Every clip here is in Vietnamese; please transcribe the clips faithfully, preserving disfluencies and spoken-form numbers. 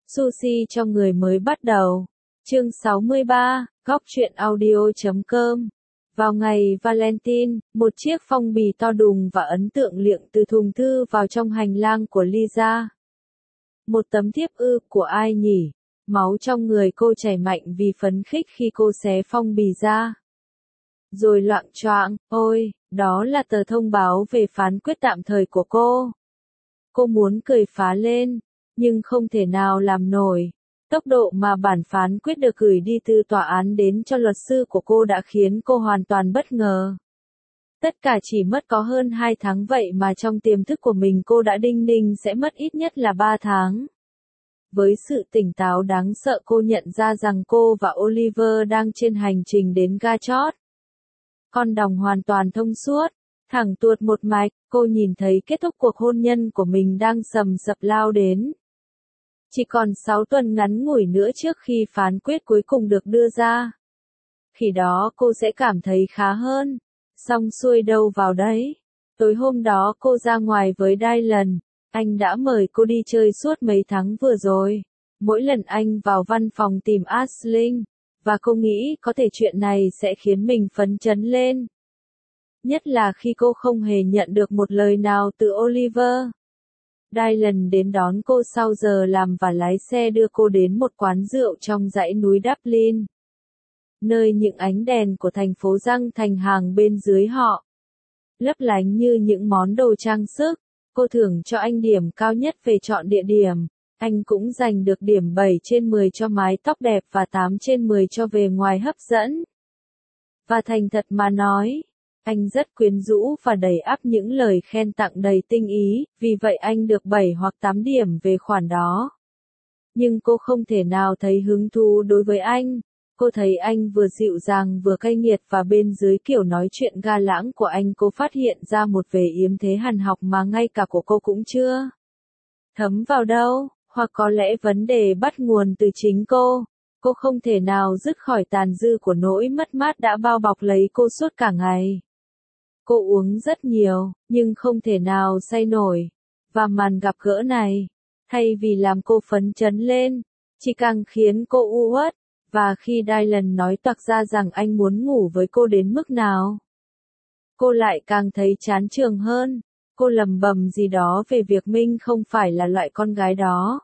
Sushi cho người mới bắt đầu. Chương sáu mươi ba, góc truyện audio chấm com. Vào ngày Valentine, một chiếc phong bì to đùng và ấn tượng liệng từ thùng thư vào trong hành lang của Lisa. Một tấm thiếp ư của ai nhỉ? Máu trong người cô chảy mạnh vì phấn khích khi cô xé phong bì ra. Rồi loạng choạng, ôi, đó là tờ thông báo về phán quyết tạm thời của cô. Cô muốn cười phá lên, nhưng không thể nào làm nổi. Tốc độ mà bản phán quyết được gửi đi từ tòa án đến cho luật sư của cô đã khiến cô hoàn toàn bất ngờ. Tất cả chỉ mất có hơn hai tháng vậy mà trong tiềm thức của mình cô đã đinh ninh sẽ mất ít nhất là ba tháng. Với sự tỉnh táo đáng sợ cô nhận ra rằng cô và Oliver đang trên hành trình đến ga chót. Con đồng hoàn toàn thông suốt, thẳng tuột một mạch, cô nhìn thấy kết thúc cuộc hôn nhân của mình đang sầm sập lao đến. Chỉ còn sáu tuần ngắn ngủi nữa trước khi phán quyết cuối cùng được đưa ra. Khi đó cô sẽ cảm thấy khá hơn. Xong xuôi đâu vào đấy. Tối hôm đó cô ra ngoài với Dylan. Anh đã mời cô đi chơi suốt mấy tháng vừa rồi. Mỗi lần anh vào văn phòng tìm Aisling, và cô nghĩ có thể chuyện này sẽ khiến mình phấn chấn lên. Nhất là khi cô không hề nhận được một lời nào từ Oliver. Dylan đến đón cô sau giờ làm và lái xe đưa cô đến một quán rượu trong dãy núi Dublin. Nơi những ánh đèn của thành phố giăng thành hàng bên dưới họ. Lấp lánh như những món đồ trang sức. Cô thưởng cho anh điểm cao nhất về chọn địa điểm. Anh cũng giành được điểm bảy trên mười cho mái tóc đẹp và tám trên mười cho bề ngoài hấp dẫn. Và thành thật mà nói, anh rất quyến rũ và đầy ắp những lời khen tặng đầy tinh ý, vì vậy anh được bảy hoặc tám điểm về khoản đó. Nhưng cô không thể nào thấy hứng thú đối với anh. Cô thấy anh vừa dịu dàng vừa cay nghiệt và bên dưới kiểu nói chuyện ga lãng của anh cô phát hiện ra một vẻ yếm thế hằn học mà ngay cả của cô cũng chưa thấm vào đâu, hoặc có lẽ vấn đề bắt nguồn từ chính cô. Cô không thể nào dứt khỏi tàn dư của nỗi mất mát đã bao bọc lấy cô suốt cả ngày. Cô uống rất nhiều, nhưng không thể nào say nổi. Và màn gặp gỡ này, thay vì làm cô phấn chấn lên, chỉ càng khiến cô u uất. Và khi Dylan nói toạc ra rằng anh muốn ngủ với cô đến mức nào, cô lại càng thấy chán chường hơn. Cô lầm bầm gì đó về việc mình không phải là loại con gái đó.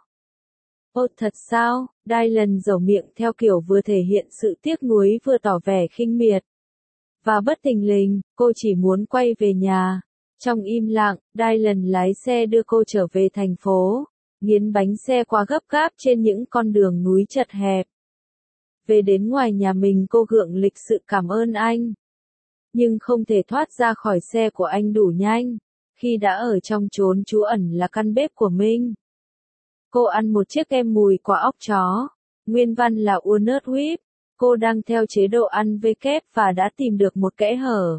Ồ thật sao? Dylan dẩu miệng theo kiểu vừa thể hiện sự tiếc nuối vừa tỏ vẻ khinh miệt. Và bất thình lình, cô chỉ muốn quay về nhà. Trong im lặng, Dylan lái xe đưa cô trở về thành phố, nghiến bánh xe qua gấp gáp trên những con đường núi chật hẹp. Về đến ngoài nhà mình cô gượng lịch sự cảm ơn anh. Nhưng không thể thoát ra khỏi xe của anh đủ nhanh, khi đã ở trong chốn trú ẩn là căn bếp của mình. Cô ăn một chiếc kem mùi quả óc chó, nguyên văn là walnut whip. Cô đang theo chế độ ăn vê kép và đã tìm được một kẽ hở.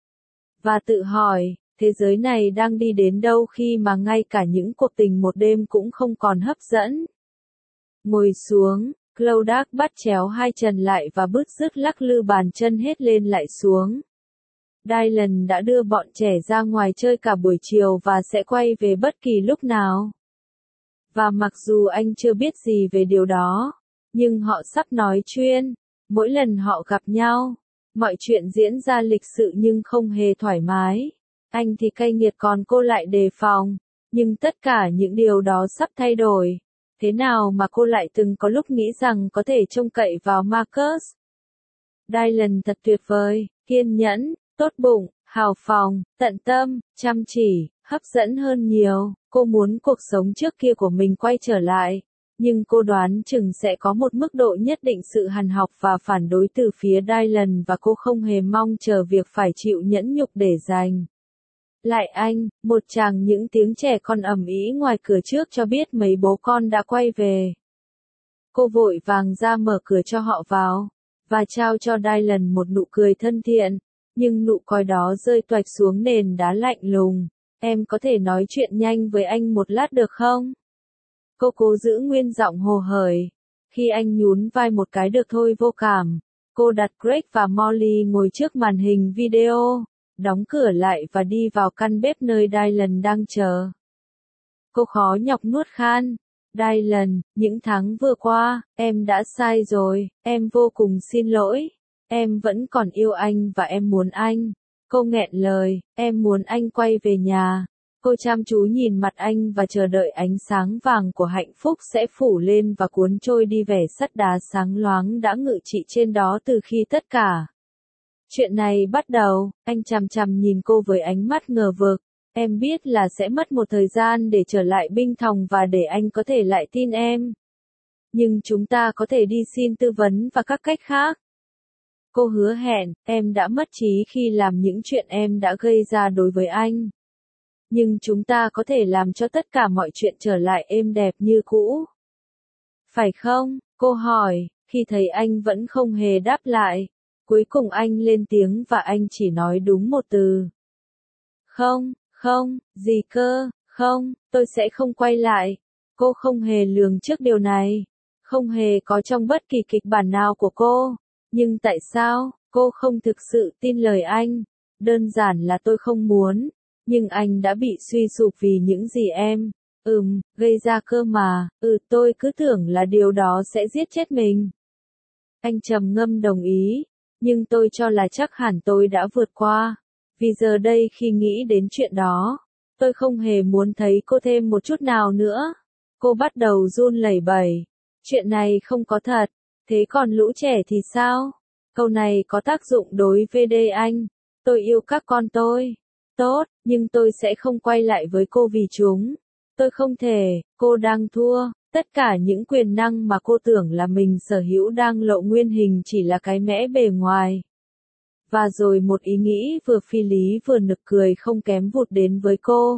Và tự hỏi, thế giới này đang đi đến đâu khi mà ngay cả những cuộc tình một đêm cũng không còn hấp dẫn. Ngồi xuống. Claudak bắt chéo hai chân lại và bứt rứt lắc lư bàn chân hết lên lại xuống. Dylan đã đưa bọn trẻ ra ngoài chơi cả buổi chiều và sẽ quay về bất kỳ lúc nào. Và mặc dù anh chưa biết gì về điều đó, nhưng họ sắp nói chuyên. Mỗi lần họ gặp nhau, mọi chuyện diễn ra lịch sự nhưng không hề thoải mái. Anh thì cay nghiệt còn cô lại đề phòng. Nhưng tất cả những điều đó sắp thay đổi. Thế nào mà cô lại từng có lúc nghĩ rằng có thể trông cậy vào Marcus? Dylan thật tuyệt vời, kiên nhẫn, tốt bụng, hào phóng, tận tâm, chăm chỉ, hấp dẫn hơn nhiều. Cô muốn cuộc sống trước kia của mình quay trở lại. Nhưng cô đoán chừng sẽ có một mức độ nhất định sự hằn học và phản đối từ phía Dylan và cô không hề mong chờ việc phải chịu nhẫn nhục để giành lại anh. Một chàng những tiếng trẻ con ầm ĩ ngoài cửa trước cho biết mấy bố con đã quay về. Cô vội vàng ra mở cửa cho họ vào, và trao cho Dylan một nụ cười thân thiện, nhưng nụ cười đó rơi toạch xuống nền đá lạnh lùng. Em có thể nói chuyện nhanh với anh một lát được không? Cô cố giữ nguyên giọng hồ hởi. Khi anh nhún vai một cái được thôi vô cảm, cô đặt Greg và Molly ngồi trước màn hình video, đóng cửa lại và đi vào căn bếp nơi Dylan đang chờ. Cô khó nhọc nuốt khan. Dylan, những tháng vừa qua, em đã sai rồi, em vô cùng xin lỗi. Em vẫn còn yêu anh và em muốn anh. Cô nghẹn lời, em muốn anh quay về nhà. Cô chăm chú nhìn mặt anh và chờ đợi ánh sáng vàng của hạnh phúc sẽ phủ lên và cuốn trôi đi vẻ sắt đá sáng loáng đã ngự trị trên đó từ khi tất cả chuyện này bắt đầu. Anh chằm chằm nhìn cô với ánh mắt ngờ vực. Em biết là sẽ mất một thời gian để trở lại binh thòng và để anh có thể lại tin em. Nhưng chúng ta có thể đi xin tư vấn và các cách khác. Cô hứa hẹn, em đã mất trí khi làm những chuyện em đã gây ra đối với anh. Nhưng chúng ta có thể làm cho tất cả mọi chuyện trở lại êm đẹp như cũ. Phải không? Cô hỏi, khi thấy anh vẫn không hề đáp lại. Cuối cùng anh lên tiếng và anh chỉ nói đúng một từ. Không, không, gì cơ, không, tôi sẽ không quay lại. Cô không hề lường trước điều này. Không hề có trong bất kỳ kịch bản nào của cô. Nhưng tại sao, cô không thực sự tin lời anh? Đơn giản là tôi không muốn. Nhưng anh đã bị suy sụp vì những gì em, ừm, gây ra cơ mà, ừ tôi cứ tưởng là điều đó sẽ giết chết mình. Anh trầm ngâm đồng ý, nhưng tôi cho là chắc hẳn tôi đã vượt qua. Vì giờ đây khi nghĩ đến chuyện đó, tôi không hề muốn thấy cô thêm một chút nào nữa. Cô bắt đầu run lẩy bẩy. Chuyện này không có thật, thế còn lũ trẻ thì sao? Câu này có tác dụng đối với đê anh. Tôi yêu các con tôi. Tốt, nhưng tôi sẽ không quay lại với cô vì chúng. Tôi không thể, cô đang thua. Tất cả những quyền năng mà cô tưởng là mình sở hữu đang lộ nguyên hình chỉ là cái mẽ bề ngoài. Và rồi một ý nghĩ vừa phi lý vừa nực cười không kém vụt đến với cô.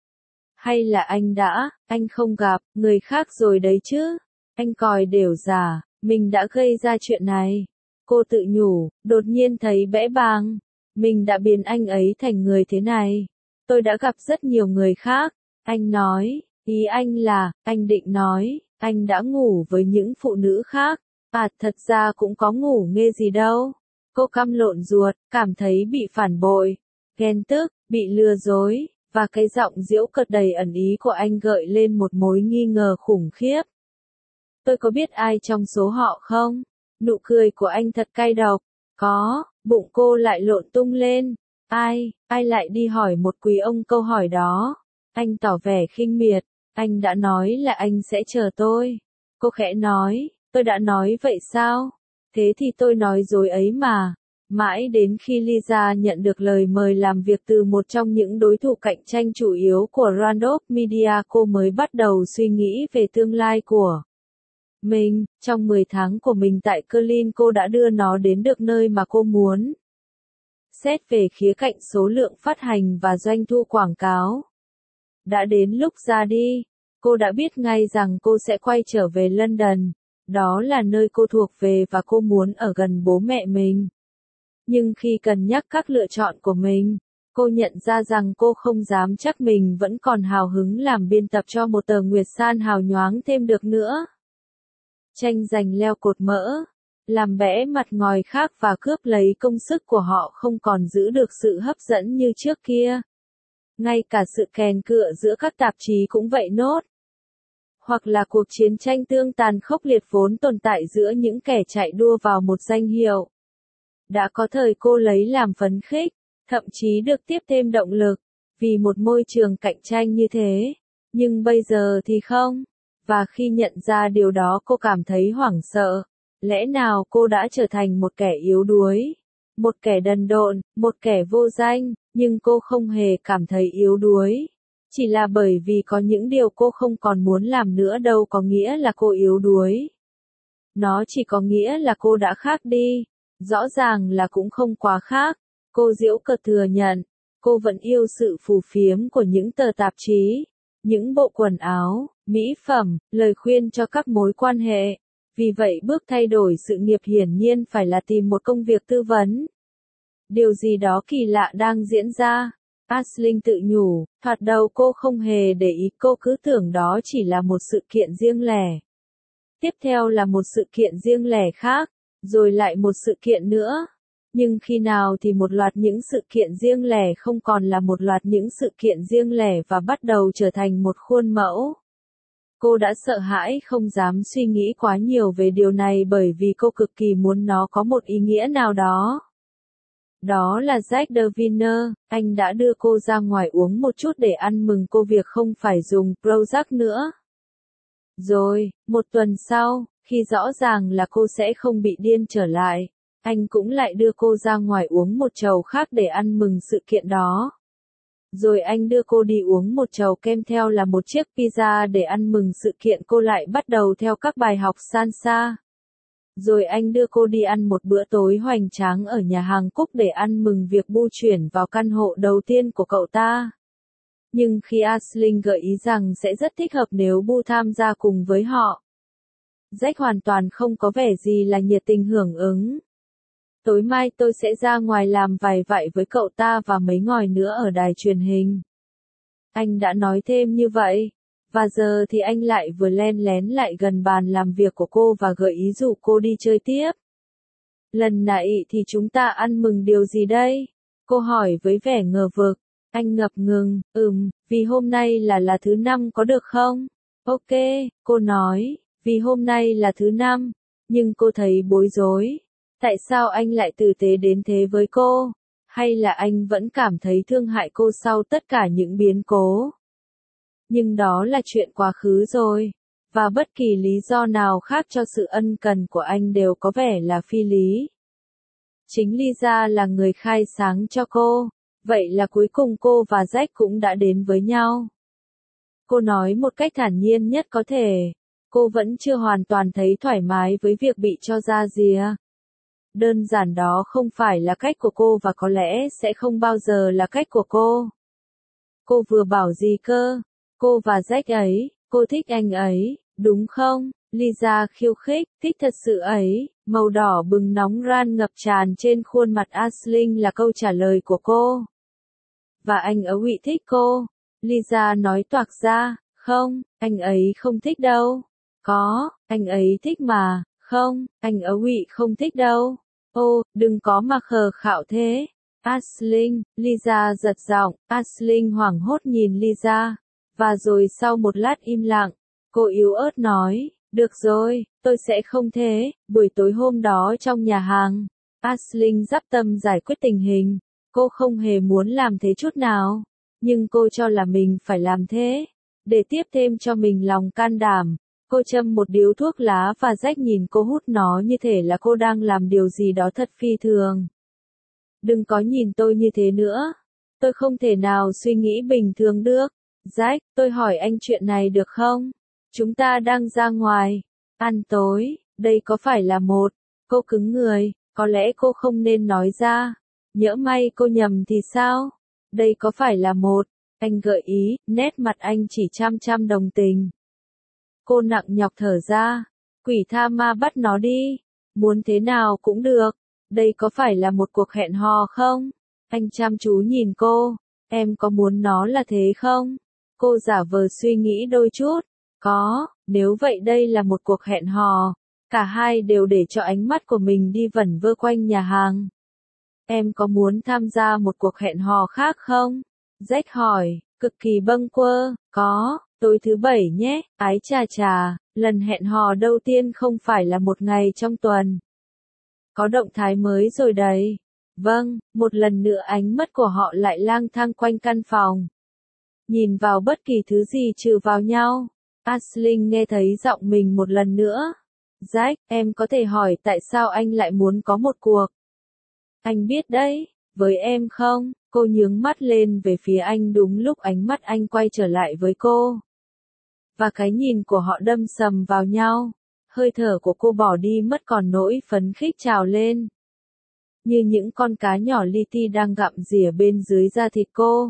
Hay là anh đã, anh không gặp, người khác rồi đấy chứ. Anh còi đều giả, mình đã gây ra chuyện này. Cô tự nhủ, đột nhiên thấy bẽ bàng. Mình đã biến anh ấy thành người thế này. Tôi đã gặp rất nhiều người khác. Anh nói, ý anh là, anh định nói, anh đã ngủ với những phụ nữ khác. À, thật ra cũng có ngủ nghê gì đâu. Cô căm lộn ruột, cảm thấy bị phản bội, ghen tức, bị lừa dối, và cái giọng giễu cợt đầy ẩn ý của anh gợi lên một mối nghi ngờ khủng khiếp. Tôi có biết ai trong số họ không? Nụ cười của anh thật cay độc. Có, bụng cô lại lộn tung lên. Ai, ai lại đi hỏi một quý ông câu hỏi đó? Anh tỏ vẻ khinh miệt. Anh đã nói là anh sẽ chờ tôi. Cô khẽ nói, tôi đã nói vậy sao? Thế thì tôi nói dối ấy mà. Mãi đến khi Lisa nhận được lời mời làm việc từ một trong những đối thủ cạnh tranh chủ yếu của Randolph Media, cô mới bắt đầu suy nghĩ về tương lai của mình. Trong mười tháng của mình tại Berlin, cô đã đưa nó đến được nơi mà cô muốn. Xét về khía cạnh số lượng phát hành và doanh thu quảng cáo. Đã đến lúc ra đi, cô đã biết ngay rằng cô sẽ quay trở về London. Đó là nơi cô thuộc về và cô muốn ở gần bố mẹ mình. Nhưng khi cân nhắc các lựa chọn của mình, cô nhận ra rằng cô không dám chắc mình vẫn còn hào hứng làm biên tập cho một tờ Nguyệt San hào nhoáng thêm được nữa. Tranh giành leo cột mỡ, làm bẽ mặt ngòi khác và cướp lấy công sức của họ không còn giữ được sự hấp dẫn như trước kia. Ngay cả sự kèn cựa giữa các tạp chí cũng vậy nốt. Hoặc là cuộc chiến tranh tương tàn khốc liệt vốn tồn tại giữa những kẻ chạy đua vào một danh hiệu. Đã có thời cô lấy làm phấn khích, thậm chí được tiếp thêm động lực, vì một môi trường cạnh tranh như thế. Nhưng bây giờ thì không. Và khi nhận ra điều đó cô cảm thấy hoảng sợ. Lẽ nào cô đã trở thành một kẻ yếu đuối? Một kẻ đần độn, một kẻ vô danh, nhưng cô không hề cảm thấy yếu đuối. Chỉ là bởi vì có những điều cô không còn muốn làm nữa đâu có nghĩa là cô yếu đuối. Nó chỉ có nghĩa là cô đã khác đi. Rõ ràng là cũng không quá khác. Cô giễu cợt thừa nhận. Cô vẫn yêu sự phù phiếm của những tờ tạp chí, những bộ quần áo, mỹ phẩm, lời khuyên cho các mối quan hệ. Vì vậy bước thay đổi sự nghiệp hiển nhiên phải là tìm một công việc tư vấn. Điều gì đó kỳ lạ đang diễn ra. Aisling tự nhủ, thoạt đầu cô không hề để ý, cô cứ tưởng đó chỉ là một sự kiện riêng lẻ. Tiếp theo là một sự kiện riêng lẻ khác, rồi lại một sự kiện nữa. Nhưng khi nào thì một loạt những sự kiện riêng lẻ không còn là một loạt những sự kiện riêng lẻ và bắt đầu trở thành một khuôn mẫu. Cô đã sợ hãi không dám suy nghĩ quá nhiều về điều này bởi vì cô cực kỳ muốn nó có một ý nghĩa nào đó. Đó là Jack Deviner, anh đã đưa cô ra ngoài uống một chút để ăn mừng cô việc không phải dùng Prozac nữa. Rồi, một tuần sau, khi rõ ràng là cô sẽ không bị điên trở lại, anh cũng lại đưa cô ra ngoài uống một chầu khác để ăn mừng sự kiện đó. Rồi anh đưa cô đi uống một chầu kem theo là một chiếc pizza để ăn mừng sự kiện cô lại bắt đầu theo các bài học salsa. Rồi anh đưa cô đi ăn một bữa tối hoành tráng ở nhà hàng Cúc để ăn mừng việc Bu chuyển vào căn hộ đầu tiên của cậu ta. Nhưng khi Aisling gợi ý rằng sẽ rất thích hợp nếu Bu tham gia cùng với họ, Jack hoàn toàn không có vẻ gì là nhiệt tình hưởng ứng. Tối mai tôi sẽ ra ngoài làm vài vại với cậu ta và mấy ngòi nữa ở đài truyền hình. Anh đã nói thêm như vậy. Và giờ thì anh lại vừa len lén lại gần bàn làm việc của cô và gợi ý rủ cô đi chơi tiếp. Lần này thì chúng ta ăn mừng điều gì đây? Cô hỏi với vẻ ngờ vực. Anh ngập ngừng, ừm, vì hôm nay là là thứ năm có được không? Ok, cô nói, vì hôm nay là thứ năm. Nhưng cô thấy bối rối. Tại sao anh lại tử tế đến thế với cô? Hay là anh vẫn cảm thấy thương hại cô sau tất cả những biến cố? Nhưng đó là chuyện quá khứ rồi, và bất kỳ lý do nào khác cho sự ân cần của anh đều có vẻ là phi lý. Chính Lisa là người khai sáng cho cô, vậy là cuối cùng cô và Jack cũng đã đến với nhau. Cô nói một cách thản nhiên nhất có thể, cô vẫn chưa hoàn toàn thấy thoải mái với việc bị cho ra rìa. Đơn giản đó không phải là cách của cô và có lẽ sẽ không bao giờ là cách của cô. Cô vừa bảo gì cơ? Cô và Jack ấy, cô thích anh ấy, đúng không? Lisa khiêu khích, thích thật sự ấy, màu đỏ bừng nóng ran ngập tràn trên khuôn mặt Aisling là câu trả lời của cô. Và anh ấy thích cô. Lisa nói toạc ra, không, anh ấy không thích đâu. Có, anh ấy thích mà, không, anh ấy không thích đâu. Ô, đừng có mà khờ khạo thế. Aisling, Lisa giật giọng, Aisling hoảng hốt nhìn Lisa. Và rồi sau một lát im lặng, cô yếu ớt nói, được rồi, tôi sẽ không thế. Buổi tối hôm đó trong nhà hàng, Aisling dắp tâm giải quyết tình hình. Cô không hề muốn làm thế chút nào, nhưng cô cho là mình phải làm thế. Để tiếp thêm cho mình lòng can đảm, cô châm một điếu thuốc lá và Jack nhìn cô hút nó như thể là cô đang làm điều gì đó thật phi thường. Đừng có nhìn tôi như thế nữa. Tôi không thể nào suy nghĩ bình thường được. Jack, tôi hỏi anh chuyện này được không? Chúng ta đang ra ngoài, ăn tối, đây có phải là một... Cô cứng người, có lẽ cô không nên nói ra. Nhỡ may cô nhầm thì sao? Đây có phải là một... Anh gợi ý, nét mặt anh chỉ chăm chăm đồng tình. Cô nặng nhọc thở ra. Quỷ tha ma bắt nó đi. Muốn thế nào cũng được. Đây có phải là một cuộc hẹn hò không? Anh chăm chú nhìn cô. Em có muốn nó là thế không? Cô giả vờ suy nghĩ đôi chút. Có, nếu vậy đây là một cuộc hẹn hò. Cả hai đều để cho ánh mắt của mình đi vẩn vơ quanh nhà hàng. Em có muốn tham gia một cuộc hẹn hò khác không? Jack hỏi, cực kỳ bâng quơ. Có, tối thứ bảy nhé, ái chà chà, lần hẹn hò đầu tiên không phải là một ngày trong tuần. Có động thái mới rồi đấy. Vâng, một lần nữa ánh mắt của họ lại lang thang quanh căn phòng. Nhìn vào bất kỳ thứ gì trừ vào nhau. Aisling nghe thấy giọng mình một lần nữa. Jack, em có thể hỏi tại sao anh lại muốn có một cuộc? Anh biết đấy, với em không? Cô nhướng mắt lên về phía anh đúng lúc ánh mắt anh quay trở lại với cô. Và cái nhìn của họ đâm sầm vào nhau. Hơi thở của cô bỏ đi mất còn nỗi phấn khích trào lên. Như những con cá nhỏ li ti đang gặm rỉa bên dưới da thịt cô.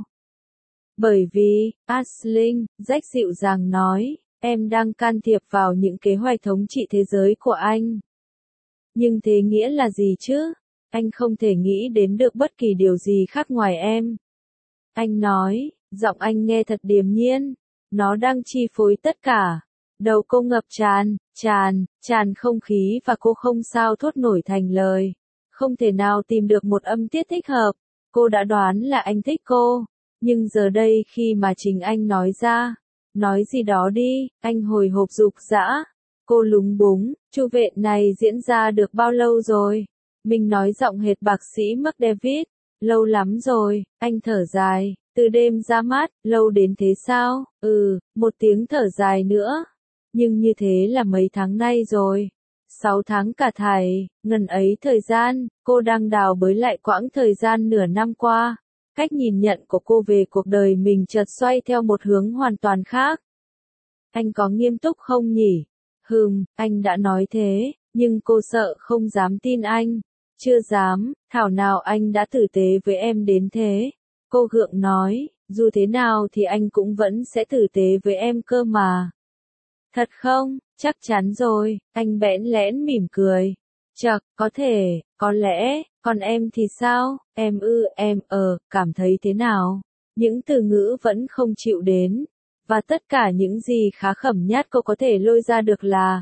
Bởi vì, Aisling, Jack dịu dàng nói, em đang can thiệp vào những kế hoạch thống trị thế giới của anh. Nhưng thế nghĩa là gì chứ? Anh không thể nghĩ đến được bất kỳ điều gì khác ngoài em. Anh nói, giọng anh nghe thật điềm nhiên. Nó đang chi phối tất cả. Đầu cô ngập tràn, tràn, tràn không khí và cô không sao thốt nổi thành lời. Không thể nào tìm được một âm tiết thích hợp. Cô đã đoán là anh thích cô. Nhưng giờ đây khi mà chính anh nói ra, Nói gì đó đi, anh hồi hộp rục rã. Cô lúng búng, chu vệ này diễn ra được bao lâu rồi? Mình nói giọng hệt bác sĩ McDavid. Lâu lắm rồi, anh thở dài, từ đêm ra mắt, lâu đến thế sao? Ừ, một tiếng thở dài nữa. Nhưng như thế là mấy tháng nay rồi. Sáu tháng cả thảy, ngần ấy thời gian, cô đang đào bới lại quãng thời gian nửa năm qua. Cách nhìn nhận của cô về cuộc đời mình chợt xoay theo một hướng hoàn toàn khác. Anh có nghiêm túc không nhỉ? Hừm, anh đã nói thế, nhưng cô sợ không dám tin anh. Chưa dám, thảo nào anh đã tử tế với em đến thế. Cô gượng nói, dù thế nào thì anh cũng vẫn sẽ tử tế với em cơ mà. Thật không? Chắc chắn rồi, anh bẽn lẽn mỉm cười. Chậc, có thể, có lẽ, còn em thì sao? Em ư, em ờ, cảm thấy thế nào? Những từ ngữ vẫn không chịu đến. Và tất cả những gì khá khẩm nhất cô có thể lôi ra được là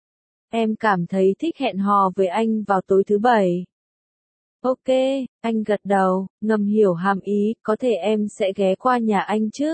em cảm thấy thích hẹn hò với anh vào tối thứ bảy. Ok, anh gật đầu, ngầm hiểu hàm ý, có thể em sẽ ghé qua nhà anh chứ?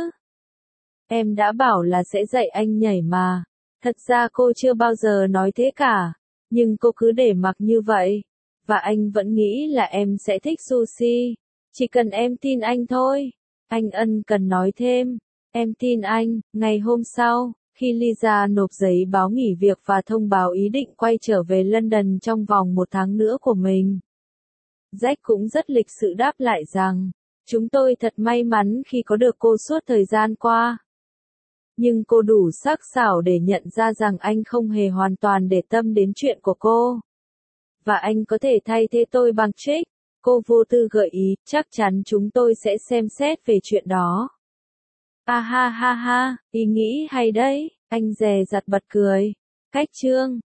Em đã bảo là sẽ dạy anh nhảy mà. Thật ra cô chưa bao giờ nói thế cả, nhưng cô cứ để mặc như vậy. Và anh vẫn nghĩ là em sẽ thích sushi. Chỉ cần em tin anh thôi. Anh ân cần nói thêm. Em tin anh. Ngày hôm sau, khi Lisa nộp giấy báo nghỉ việc và thông báo ý định quay trở về London trong vòng một tháng nữa của mình, Jack cũng rất lịch sự đáp lại rằng, chúng tôi thật may mắn khi có được cô suốt thời gian qua. Nhưng cô đủ sắc sảo để nhận ra rằng anh không hề hoàn toàn để tâm đến chuyện của cô. Và anh có thể thay thế tôi bằng Trick. Cô vô tư gợi ý, chắc chắn chúng tôi sẽ xem xét về chuyện đó. À ha ha ha, ý nghĩ hay đấy, anh dè dặt bật cười. Cách chương